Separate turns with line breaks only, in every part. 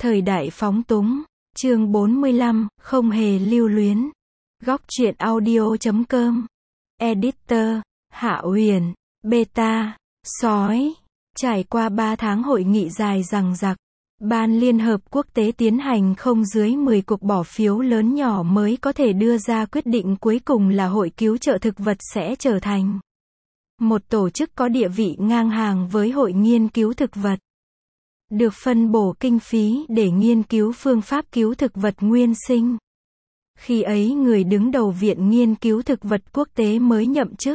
Thời đại phóng túng. Chương 45, không hề lưu luyến. Góc truyện audio.com. Editor, Hạ Huyền, Beta, Sói. Trải qua 3 tháng hội nghị dài dằng dặc, Ban Liên Hợp Quốc tế tiến hành không dưới 10 cuộc bỏ phiếu lớn nhỏ mới có thể đưa ra quyết định cuối cùng là Hội cứu trợ thực vật sẽ trở thành một tổ chức có địa vị ngang hàng với Hội nghiên cứu thực vật, được phân bổ kinh phí để nghiên cứu phương pháp cứu thực vật nguyên sinh. Khi ấy người đứng đầu Viện Nghiên cứu Thực vật Quốc tế mới nhậm chức.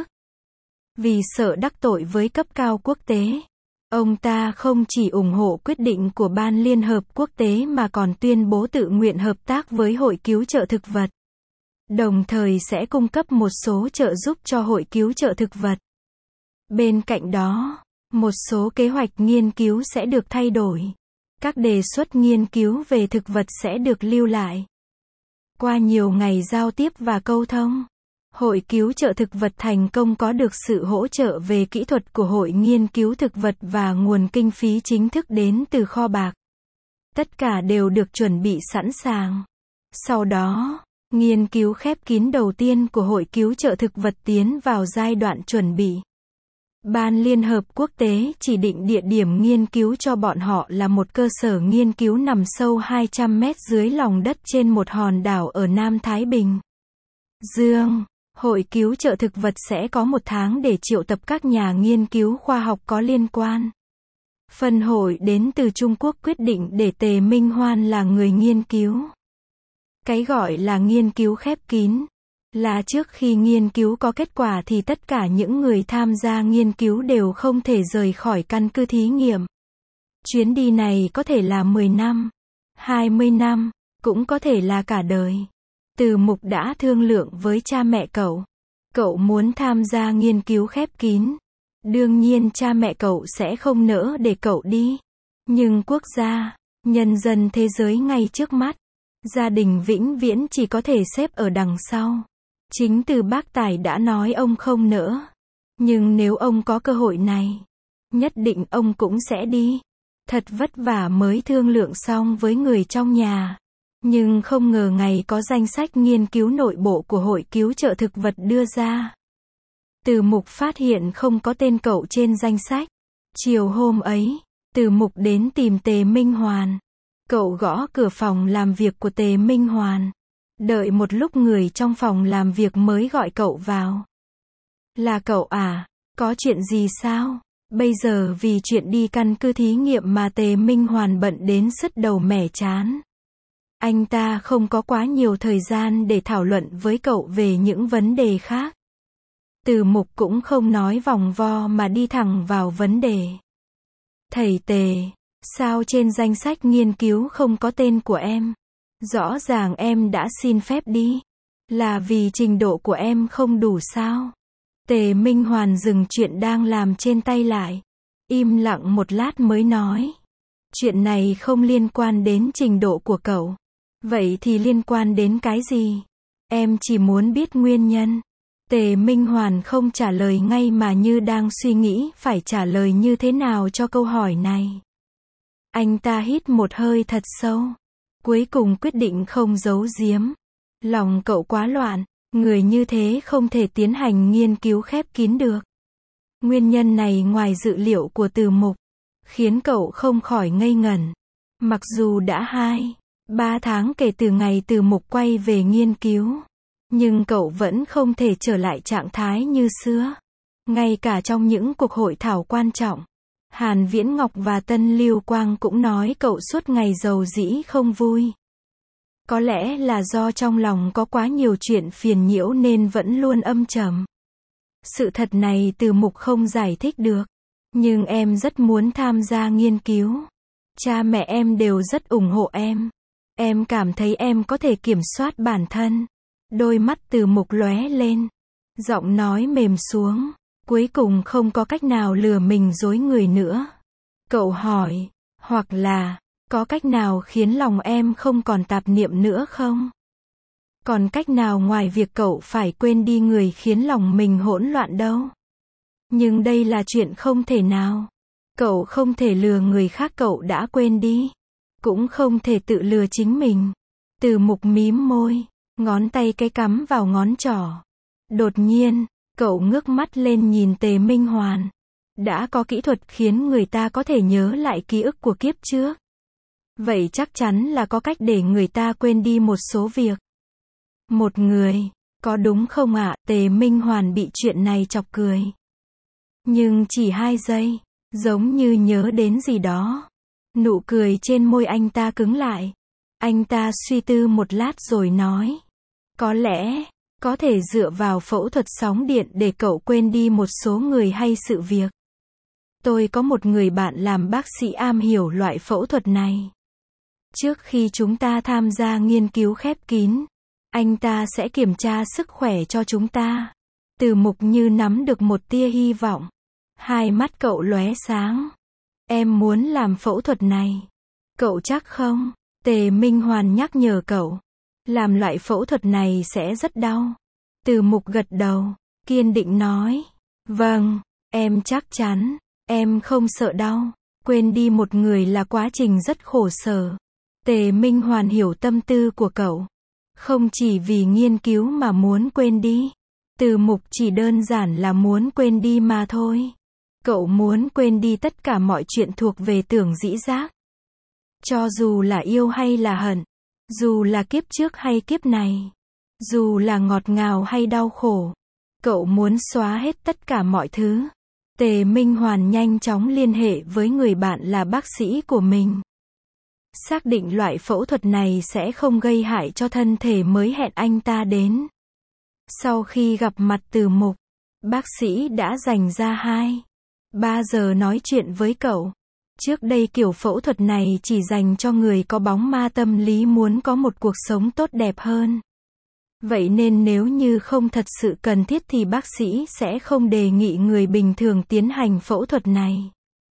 Vì sợ đắc tội với cấp cao quốc tế, ông ta không chỉ ủng hộ quyết định của Ban Liên Hợp Quốc tế mà còn tuyên bố tự nguyện hợp tác với Hội cứu trợ thực vật, đồng thời sẽ cung cấp một số trợ giúp cho Hội cứu trợ thực vật. Bên cạnh đó, một số kế hoạch nghiên cứu sẽ được thay đổi. Các đề xuất nghiên cứu về thực vật sẽ được lưu lại. Qua nhiều ngày giao tiếp và câu thông, Hội cứu trợ thực vật thành công có được sự hỗ trợ về kỹ thuật của Hội nghiên cứu thực vật và nguồn kinh phí chính thức đến từ kho bạc. Tất cả đều được chuẩn bị sẵn sàng. Sau đó, nghiên cứu khép kín đầu tiên của Hội cứu trợ thực vật tiến vào giai đoạn chuẩn bị. Ban Liên Hợp Quốc tế chỉ định địa điểm nghiên cứu cho bọn họ là một cơ sở nghiên cứu nằm sâu 200 mét dưới lòng đất trên một hòn đảo ở Nam Thái Bình Dương. Hội cứu trợ thực vật sẽ có 1 tháng để triệu tập các nhà nghiên cứu khoa học có liên quan. Phân hội đến từ Trung Quốc quyết định để Tề Minh Hoan là người nghiên cứu. Cái gọi là nghiên cứu khép kín là trước khi nghiên cứu có kết quả thì tất cả những người tham gia nghiên cứu đều không thể rời khỏi căn cứ thí nghiệm. Chuyến đi này có thể là 10 năm, 20 năm, cũng có thể là cả đời. Từ Mục đã thương lượng với cha mẹ cậu. Cậu muốn tham gia nghiên cứu khép kín. Đương nhiên cha mẹ cậu sẽ không nỡ để cậu đi. Nhưng quốc gia, nhân dân thế giới ngay trước mắt, gia đình vĩnh viễn chỉ có thể xếp ở đằng sau. Chính từ bác Tài đã nói ông không nỡ. Nhưng nếu ông có cơ hội này, nhất định ông cũng sẽ đi. Thật vất vả mới thương lượng xong với người trong nhà. Nhưng không ngờ ngày có danh sách nghiên cứu nội bộ của Hội cứu trợ thực vật đưa ra. Từ Mục phát hiện không có tên cậu trên danh sách. Chiều hôm ấy, Từ Mục đến tìm Tề Minh Hoàn. Cậu gõ cửa phòng làm việc của Tề Minh Hoàn. Đợi một lúc người trong phòng làm việc mới gọi cậu vào. Là cậu à? Có chuyện gì sao? Bây giờ vì chuyện đi căn cứ thí nghiệm mà Tề Minh Hoàn bận đến sứt đầu mẻ trán. Anh ta không có quá nhiều thời gian để thảo luận với cậu về những vấn đề khác. Từ Mục cũng không nói vòng vo mà đi thẳng vào vấn đề. Thầy Tề, sao trên danh sách nghiên cứu không có tên của em? Rõ ràng em đã xin phép đi. Là vì trình độ của em không đủ sao? Tề Minh Hoàn dừng chuyện đang làm trên tay lại. Im lặng một lát mới nói. Chuyện này không liên quan đến trình độ của cậu. Vậy thì liên quan đến cái gì? Em chỉ muốn biết nguyên nhân. Tề Minh Hoàn không trả lời ngay mà như đang suy nghĩ phải trả lời như thế nào cho câu hỏi này. Anh ta hít một hơi thật sâu. Cuối cùng quyết định không giấu giếm. Lòng cậu quá loạn. Người như thế không thể tiến hành nghiên cứu khép kín được. Nguyên nhân này ngoài dự liệu của Từ Mục, khiến cậu không khỏi ngây ngẩn. Mặc dù đã 2-3 tháng kể từ ngày Từ Mục quay về nghiên cứu, nhưng cậu vẫn không thể trở lại trạng thái như xưa. Ngay cả trong những cuộc hội thảo quan trọng, Hàn Viễn Ngọc và Tân Lưu Quang cũng nói cậu suốt ngày rầu rĩ không vui. Có lẽ là do trong lòng có quá nhiều chuyện phiền nhiễu nên vẫn luôn âm trầm. Sự thật này Từ Mục không giải thích được. Nhưng em rất muốn tham gia nghiên cứu. Cha mẹ em đều rất ủng hộ em. Em cảm thấy em có thể kiểm soát bản thân. Đôi mắt Từ Mục lóe lên. Giọng nói mềm xuống. Cuối cùng không có cách nào lừa mình dối người nữa. Cậu hỏi, hoặc là, có cách nào khiến lòng em không còn tạp niệm nữa không? Còn cách nào ngoài việc cậu phải quên đi người khiến lòng mình hỗn loạn đâu? Nhưng đây là chuyện không thể nào. Cậu không thể lừa người khác cậu đã quên đi. cũng không thể tự lừa chính mình. Từ Mục mím môi, ngón tay cái cắm vào ngón trỏ. Đột nhiên, cậu ngước mắt lên nhìn Tề Minh Hoàn. Đã có kỹ thuật khiến người ta có thể nhớ lại ký ức của kiếp trước. Vậy chắc chắn là có cách để người ta quên đi một số việc. Một người, có đúng không ạ? Tề Minh Hoàn bị chuyện này chọc cười. Nhưng chỉ 2 giây, giống như nhớ đến gì đó. Nụ cười trên môi anh ta cứng lại. Anh ta suy tư một lát rồi nói. Có lẽ, có thể dựa vào phẫu thuật sóng điện để cậu quên đi một số người hay sự việc. Tôi có một người bạn làm bác sĩ am hiểu loại phẫu thuật này. Trước khi chúng ta tham gia nghiên cứu khép kín, anh ta sẽ kiểm tra sức khỏe cho chúng ta. Từ Mục như nắm được một tia hy vọng. Hai mắt cậu lóe sáng. Em muốn làm phẫu thuật này. Cậu chắc không? Tề Minh Hoàn nhắc nhở cậu. Làm loại phẫu thuật này sẽ rất đau. Từ Mục gật đầu, kiên định nói. Vâng, em chắc chắn. Em không sợ đau. Quên đi một người là quá trình rất khổ sở. Tề Minh Hoàn hiểu tâm tư của cậu. Không chỉ vì nghiên cứu mà muốn quên đi. Từ Mục chỉ đơn giản là muốn quên đi mà thôi. Cậu muốn quên đi tất cả mọi chuyện thuộc về tưởng dĩ giác. Cho dù là yêu hay là hận. Dù là kiếp trước hay kiếp này. Dù là ngọt ngào hay đau khổ. Cậu muốn xóa hết tất cả mọi thứ. Tề Minh Hoàn nhanh chóng liên hệ với người bạn là bác sĩ của mình. Xác định loại phẫu thuật này sẽ không gây hại cho thân thể mới hẹn anh ta đến. Sau khi gặp mặt Từ Mục, bác sĩ đã dành ra 2-3 giờ nói chuyện với cậu. Trước đây kiểu phẫu thuật này chỉ dành cho người có bóng ma tâm lý muốn có một cuộc sống tốt đẹp hơn. Vậy nên nếu như không thật sự cần thiết thì bác sĩ sẽ không đề nghị người bình thường tiến hành phẫu thuật này.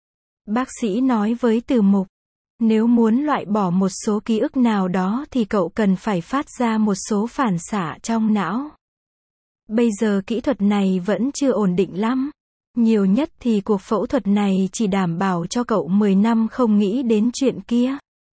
Bác sĩ nói với Từ Mục, nếu muốn loại bỏ một số ký ức nào đó thì cậu cần phải phát ra một số phản xạ trong não. Bây giờ kỹ thuật này vẫn chưa ổn định lắm. Nhiều nhất thì cuộc phẫu thuật này chỉ đảm bảo cho cậu 10 năm không nghĩ đến chuyện kia.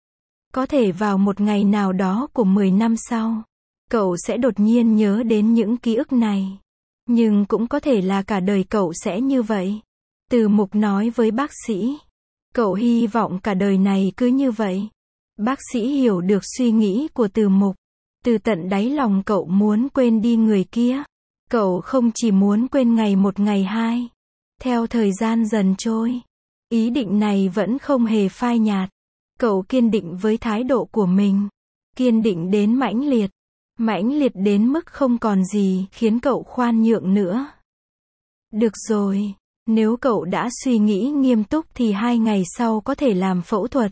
Có thể vào một ngày nào đó của 10 năm sau, cậu sẽ đột nhiên nhớ đến những ký ức này. Nhưng cũng có thể là cả đời cậu sẽ như vậy. Từ Mục nói với bác sĩ. Cậu hy vọng cả đời này cứ như vậy. Bác sĩ hiểu được suy nghĩ của Từ Mục. Từ tận đáy lòng cậu muốn quên đi người kia. Cậu không chỉ muốn quên ngày một ngày hai. Theo thời gian dần trôi, ý định này vẫn không hề phai nhạt. Cậu kiên định với thái độ của mình. Kiên định đến mãnh liệt đến mức không còn gì khiến cậu khoan nhượng nữa. Được rồi, nếu cậu đã suy nghĩ nghiêm túc thì 2 ngày sau có thể làm phẫu thuật.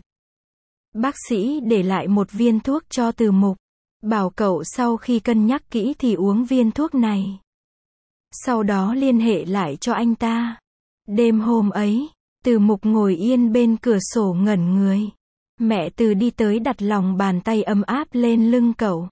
Bác sĩ để lại một viên thuốc cho Từ Mục. Bảo cậu sau khi cân nhắc kỹ thì uống viên thuốc này. Sau đó liên hệ lại cho anh ta. Đêm hôm ấy, Từ Mục ngồi yên bên cửa sổ ngẩn người. Mẹ Từ đi tới đặt lòng bàn tay ấm áp lên lưng cậu.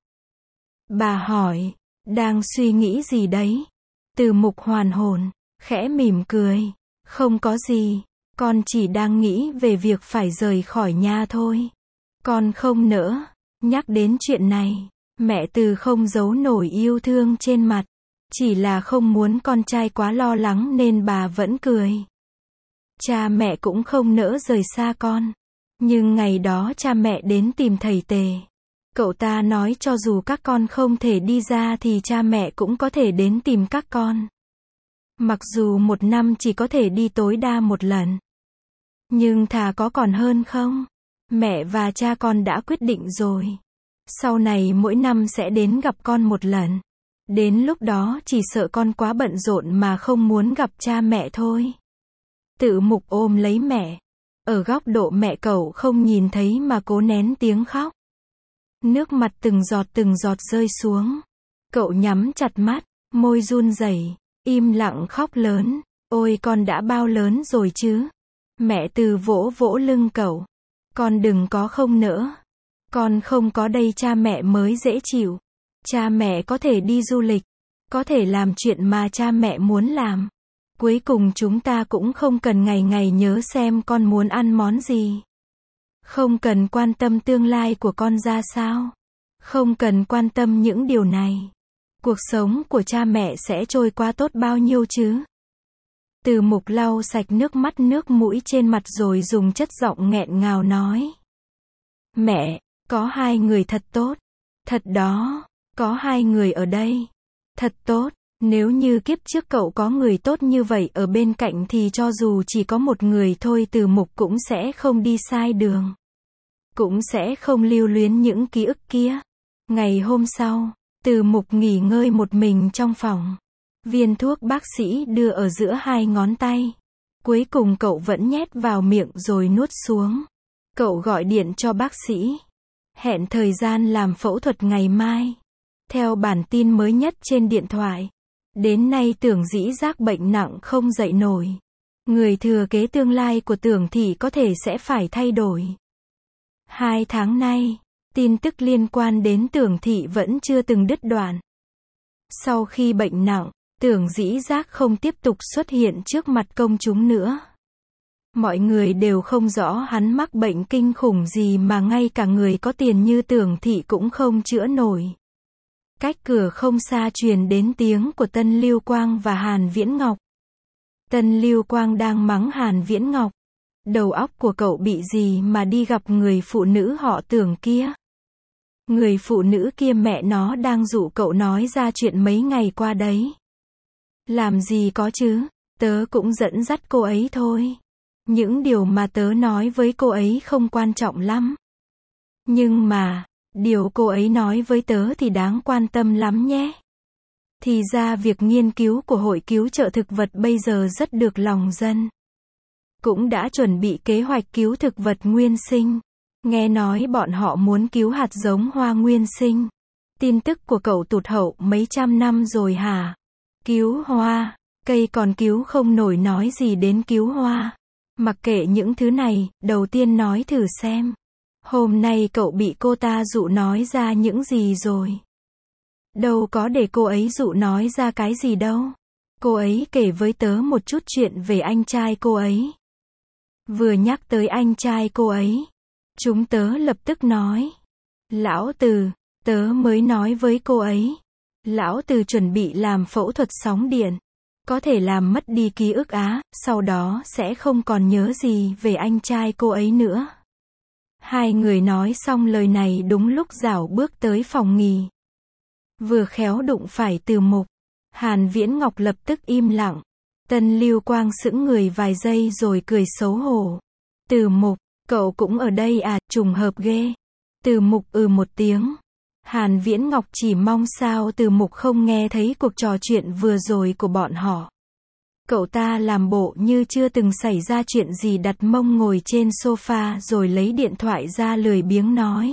Bà hỏi, đang suy nghĩ gì đấy? Từ Mục hoàn hồn, khẽ mỉm cười. Không có gì, con chỉ đang nghĩ về việc phải rời khỏi nhà thôi. Con không nỡ. Nhắc đến chuyện này, mẹ Từ không giấu nổi yêu thương trên mặt. Chỉ là không muốn con trai quá lo lắng nên bà vẫn cười. Cha mẹ cũng không nỡ rời xa con. Nhưng ngày đó cha mẹ đến tìm thầy Tề. Cậu ta nói cho dù các con không thể đi ra thì cha mẹ cũng có thể đến tìm các con. Mặc dù 1 năm chỉ có thể đi tối đa 1 lần. Nhưng thà có còn hơn không? Mẹ và cha con đã quyết định rồi. Sau này mỗi năm sẽ đến gặp con 1 lần. Đến lúc đó chỉ sợ con quá bận rộn mà không muốn gặp cha mẹ thôi. Từ Mục ôm lấy mẹ. Ở góc độ mẹ cậu không nhìn thấy mà cố nén tiếng khóc. Nước mặt từng giọt rơi xuống. Cậu nhắm chặt mắt, môi run rẩy, im lặng khóc lớn. Ôi con đã bao lớn rồi chứ? Mẹ Từ vỗ vỗ lưng cậu. Con đừng có không nỡ. Con không có đây cha mẹ mới dễ chịu. Cha mẹ có thể đi du lịch. Có thể làm chuyện mà cha mẹ muốn làm. Cuối cùng chúng ta cũng không cần ngày ngày nhớ xem con muốn ăn món gì. Không cần quan tâm tương lai của con ra sao. Không cần quan tâm những điều này. Cuộc sống của cha mẹ sẽ trôi qua tốt bao nhiêu chứ? Từ Mục lau sạch nước mắt nước mũi trên mặt rồi dùng chất giọng nghẹn ngào nói. Mẹ, có 2 người thật tốt. Thật đó, có 2 người ở đây. Thật tốt, nếu như kiếp trước cậu có người tốt như vậy ở bên cạnh thì cho dù chỉ có một người thôi Từ Mục cũng sẽ không đi sai đường. Cũng sẽ không lưu luyến những ký ức kia. Ngày hôm sau, Từ Mục nghỉ ngơi một mình trong phòng. Viên thuốc bác sĩ đưa ở giữa 2 ngón tay. Cuối cùng cậu vẫn nhét vào miệng rồi nuốt xuống. Cậu gọi điện cho bác sĩ. Hẹn thời gian làm phẫu thuật ngày mai. Theo bản tin mới nhất trên điện thoại. Đến nay Tưởng Dĩ Giác bệnh nặng không dậy nổi. Người thừa kế tương lai của Tưởng Thị có thể sẽ phải thay đổi. 2 tháng nay, tin tức liên quan đến Tưởng Thị vẫn chưa từng đứt đoạn. Sau khi bệnh nặng, Tưởng Dĩ Giác không tiếp tục xuất hiện trước mặt công chúng nữa. Mọi người đều không rõ hắn mắc bệnh kinh khủng gì mà ngay cả người có tiền như Tưởng Thị cũng không chữa nổi. Cách cửa không xa truyền đến tiếng của Tân Lưu Quang và Hàn Viễn Ngọc. Tân Lưu Quang đang mắng Hàn Viễn Ngọc. Đầu óc của cậu bị gì mà đi gặp người phụ nữ họ Tưởng kia? Người phụ nữ kia mẹ nó đang dụ cậu nói ra chuyện mấy ngày qua đấy. Làm gì có chứ, tớ cũng dẫn dắt cô ấy thôi. Những điều mà tớ nói với cô ấy không quan trọng lắm. Nhưng mà, điều cô ấy nói với tớ thì đáng quan tâm lắm nhé. Thì ra việc nghiên cứu của Hội Cứu trợ Thực vật bây giờ rất được lòng dân. Cũng đã chuẩn bị kế hoạch cứu thực vật nguyên sinh. Nghe nói bọn họ muốn cứu hạt giống hoa nguyên sinh. Tin tức của cậu tụt hậu mấy trăm năm rồi hả? Cứu hoa, cây còn cứu không nổi nói gì đến cứu hoa. Mặc kệ những thứ này, đầu tiên nói thử xem. Hôm nay cậu bị cô ta dụ nói ra những gì rồi? Đâu có để cô ấy dụ nói ra cái gì đâu. Cô ấy kể với tớ một chút chuyện về anh trai cô ấy. Vừa nhắc tới anh trai cô ấy, chúng tớ lập tức nói. Lão Từ, tớ mới nói với cô ấy. Lão Từ chuẩn bị làm phẫu thuật sóng điện. Có thể làm mất đi ký ức á, sau đó sẽ không còn nhớ gì về anh trai cô ấy nữa. 2 người nói xong lời này đúng lúc rảo bước tới phòng nghỉ. Vừa khéo đụng phải Từ Mục. Hàn Viễn Ngọc lập tức im lặng. Tân Lưu Quang sững người vài giây rồi cười xấu hổ. Từ Mục, cậu cũng ở đây à, trùng hợp ghê. Từ Mục một tiếng. Hàn Viễn Ngọc chỉ mong sao Từ Mục không nghe thấy cuộc trò chuyện vừa rồi của bọn họ. Cậu ta làm bộ như chưa từng xảy ra chuyện gì, đặt mông ngồi trên sofa rồi lấy điện thoại ra lười biếng nói.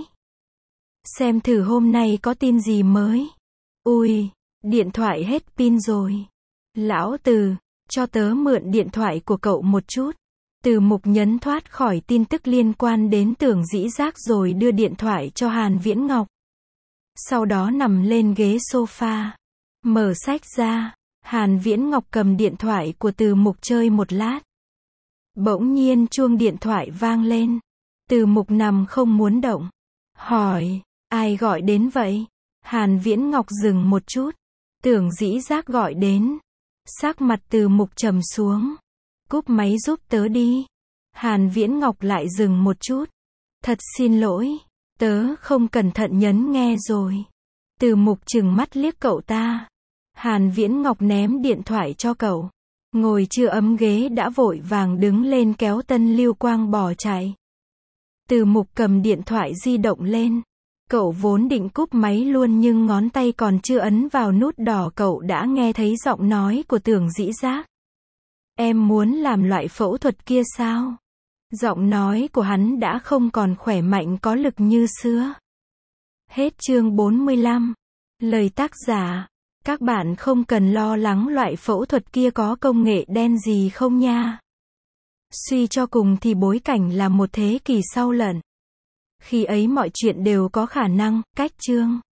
Xem thử hôm nay có tin gì mới. Ui, điện thoại hết pin rồi. Lão Từ, cho tớ mượn điện thoại của cậu một chút. Từ Mục nhấn thoát khỏi tin tức liên quan đến Tưởng Dĩ Giác rồi đưa điện thoại cho Hàn Viễn Ngọc. Sau đó nằm lên ghế sofa. Mở sách ra. Hàn Viễn Ngọc cầm điện thoại của Từ Mục chơi một lát. Bỗng nhiên chuông điện thoại vang lên. Từ Mục nằm không muốn động. Hỏi, ai gọi đến vậy? Hàn Viễn Ngọc dừng một chút. Tưởng Dĩ Giác gọi đến. Sắc mặt Từ Mục trầm xuống. Cúp máy giúp tớ đi. Hàn Viễn Ngọc lại dừng một chút. Thật xin lỗi, tớ không cẩn thận nhấn nghe rồi. Từ Mục trừng mắt liếc cậu ta. Hàn Viễn Ngọc ném điện thoại cho cậu. Ngồi chưa ấm ghế đã vội vàng đứng lên kéo Tân Lưu Quang bỏ chạy. Từ Mục cầm điện thoại di động lên. Cậu vốn định cúp máy luôn nhưng ngón tay còn chưa ấn vào nút đỏ cậu đã nghe thấy giọng nói của Tưởng Dĩ Giác. Em muốn làm loại phẫu thuật kia sao? Giọng nói của hắn đã không còn khỏe mạnh có lực như xưa. Hết chương 45. Lời tác giả. Các bạn không cần lo lắng loại phẫu thuật kia có công nghệ đen gì không nha. Suy cho cùng thì bối cảnh là một thế kỷ sau lận. Khi ấy mọi chuyện đều có khả năng, cách chương.